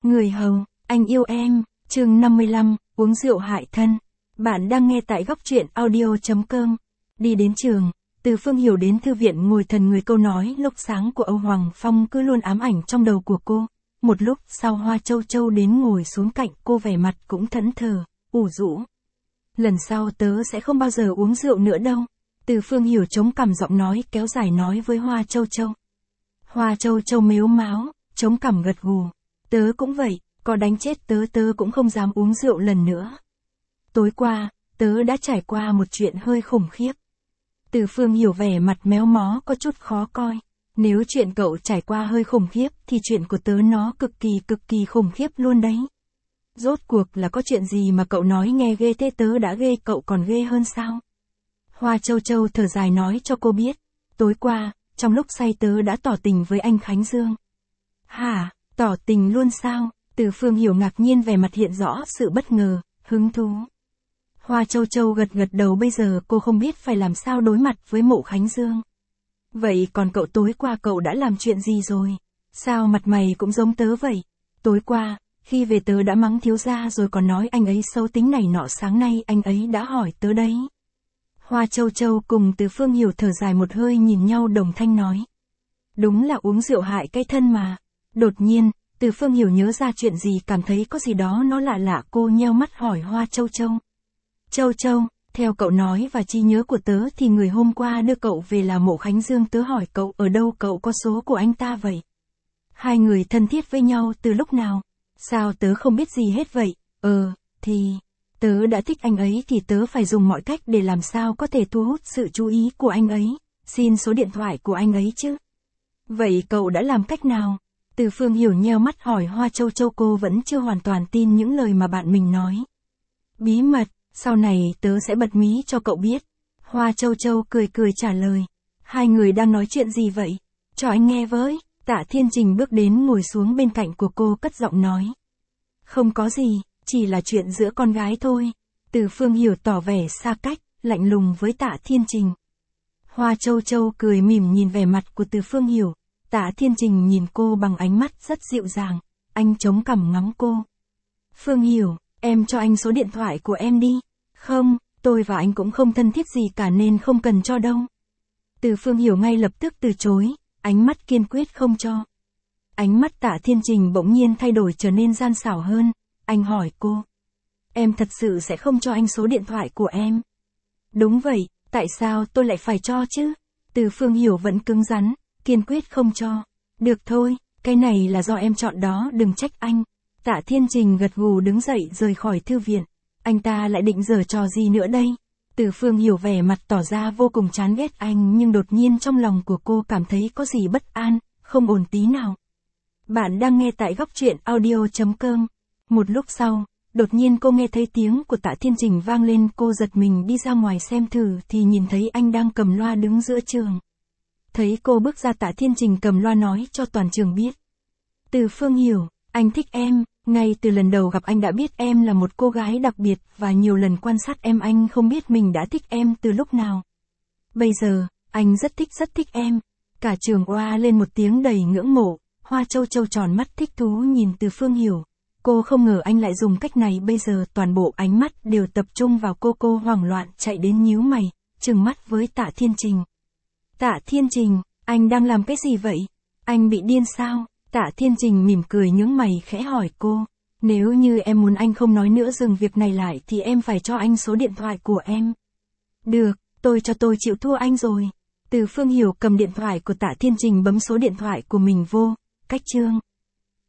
Người hầu, anh yêu em, chương 55, uống rượu hại thân. Bạn đang nghe tại góc truyện audio.com. Đi đến trường, từ Phương Hiểu đến thư viện ngồi thần người câu nói lúc sáng của Âu Hoàng Phong cứ luôn ám ảnh trong đầu của cô. Một lúc sau Hoa Châu Châu đến ngồi xuống cạnh cô, vẻ mặt cũng thẫn thờ, ủ rũ. Lần sau tớ sẽ không bao giờ uống rượu nữa đâu. Từ Phương Hiểu chống cằm giọng nói kéo dài nói với Hoa Châu Châu. Hoa Châu Châu mếu máo, chống cằm gật gù. Tớ cũng vậy, có đánh chết tớ cũng không dám uống rượu lần nữa. Tối qua, tớ đã trải qua một chuyện hơi khủng khiếp. Từ Phương Hiểu vẻ mặt méo mó có chút khó coi. Nếu chuyện cậu trải qua hơi khủng khiếp thì chuyện của tớ nó cực kỳ khủng khiếp luôn đấy. Rốt cuộc là có chuyện gì mà cậu nói nghe ghê thế, tớ đã ghê cậu còn ghê hơn sao? Hoa Châu Châu thở dài nói cho cô biết. Tối qua, trong lúc say tớ đã tỏ tình với anh Khánh Dương. Hả, tỏ tình luôn sao? Từ Phương Hiểu ngạc nhiên, vẻ mặt hiện rõ sự bất ngờ, hứng thú. Hoa Châu Châu gật đầu, bây giờ cô không biết phải làm sao đối mặt với Mộ Khánh Dương. Vậy còn cậu, tối qua cậu đã làm chuyện gì rồi? Sao mặt mày cũng giống tớ vậy? Tối qua, khi về tớ đã mắng thiếu gia rồi còn nói anh ấy xấu tính này nọ, sáng nay anh ấy đã hỏi tớ đấy. Hoa Châu Châu cùng Từ Phương Hiểu thở dài một hơi, nhìn nhau đồng thanh nói. Đúng là uống rượu hại cái thân mà. Đột nhiên, Từ Phương Hiểu nhớ ra chuyện gì, cảm thấy có gì đó nó lạ lạ, cô nheo mắt hỏi Hoa Châu Châu. Châu Châu, theo cậu nói và trí nhớ của tớ thì người hôm qua đưa cậu về là Mộ Khánh Dương, tớ hỏi cậu ở đâu, cậu có số của anh ta vậy? Hai người thân thiết với nhau từ lúc nào? Sao tớ không biết gì hết vậy? Thì, tớ đã thích anh ấy thì tớ phải dùng mọi cách để làm sao có thể thu hút sự chú ý của anh ấy, xin số điện thoại của anh ấy chứ. Vậy cậu đã làm cách nào? Từ Phương Hiểu nheo mắt hỏi Hoa Châu Châu, cô vẫn chưa hoàn toàn tin những lời mà bạn mình nói. Bí mật, sau này tớ sẽ bật mí cho cậu biết. Hoa Châu Châu cười trả lời. Hai người đang nói chuyện gì vậy? Cho anh nghe với. Tạ Thiên Trình bước đến ngồi xuống bên cạnh của cô, cất giọng nói. Không có gì, chỉ là chuyện giữa con gái thôi. Từ Phương Hiểu tỏ vẻ xa cách, lạnh lùng với Tạ Thiên Trình. Hoa Châu Châu cười mỉm nhìn vẻ mặt của Từ Phương Hiểu. Tạ Thiên Trình nhìn cô bằng ánh mắt rất dịu dàng. Anh chống cằm ngắm cô. Phương Hiểu, em cho anh số điện thoại của em đi. Không, tôi và anh cũng không thân thiết gì cả nên không cần cho đâu. Từ Phương Hiểu ngay lập tức từ chối, ánh mắt kiên quyết không cho. Ánh mắt Tạ Thiên Trình bỗng nhiên thay đổi, trở nên gian xảo hơn. Anh hỏi cô. Em thật sự sẽ không cho anh số điện thoại của em? Đúng vậy, tại sao tôi lại phải cho chứ? Từ Phương Hiểu vẫn cứng rắn, kiên quyết không cho. Được thôi, cái này là do em chọn đó, đừng trách anh. Tạ Thiên Trình gật gù đứng dậy rời khỏi thư viện. Anh ta lại định giở trò gì nữa đây? Từ Phương Hiểu vẻ mặt tỏ ra vô cùng chán ghét anh, nhưng đột nhiên trong lòng của cô cảm thấy có gì bất an, không ổn tí nào. Bạn đang nghe tại góc truyện audio.com. Một lúc sau, đột nhiên cô nghe thấy tiếng của Tạ Thiên Trình vang lên, cô giật mình đi ra ngoài xem thử thì nhìn thấy anh đang cầm loa đứng giữa trường. Thấy cô bước ra, Tạ Thiên Trình cầm loa nói cho toàn trường biết. Từ Phương Hiểu, anh thích em, ngay từ lần đầu gặp anh đã biết em là một cô gái đặc biệt và nhiều lần quan sát em anh không biết mình đã thích em từ lúc nào. Bây giờ, anh rất thích em. Cả trường oa lên một tiếng đầy ngưỡng mộ. Hoa Châu Châu tròn mắt thích thú nhìn Từ Phương Hiểu. Cô không ngờ anh lại dùng cách này, bây giờ toàn bộ ánh mắt đều tập trung vào cô hoảng loạn chạy đến nhíu mày, trừng mắt với Tạ Thiên Trình. Tạ Thiên Trình, anh đang làm cái gì vậy? Anh bị điên sao? Tạ Thiên Trình mỉm cười nhướng mày khẽ hỏi cô. Nếu như em muốn anh không nói nữa, dừng việc này lại thì em phải cho anh số điện thoại của em. Được, tôi chịu thua anh rồi. Từ Phương Hiểu cầm điện thoại của Tạ Thiên Trình bấm số điện thoại của mình vô. Cách chương.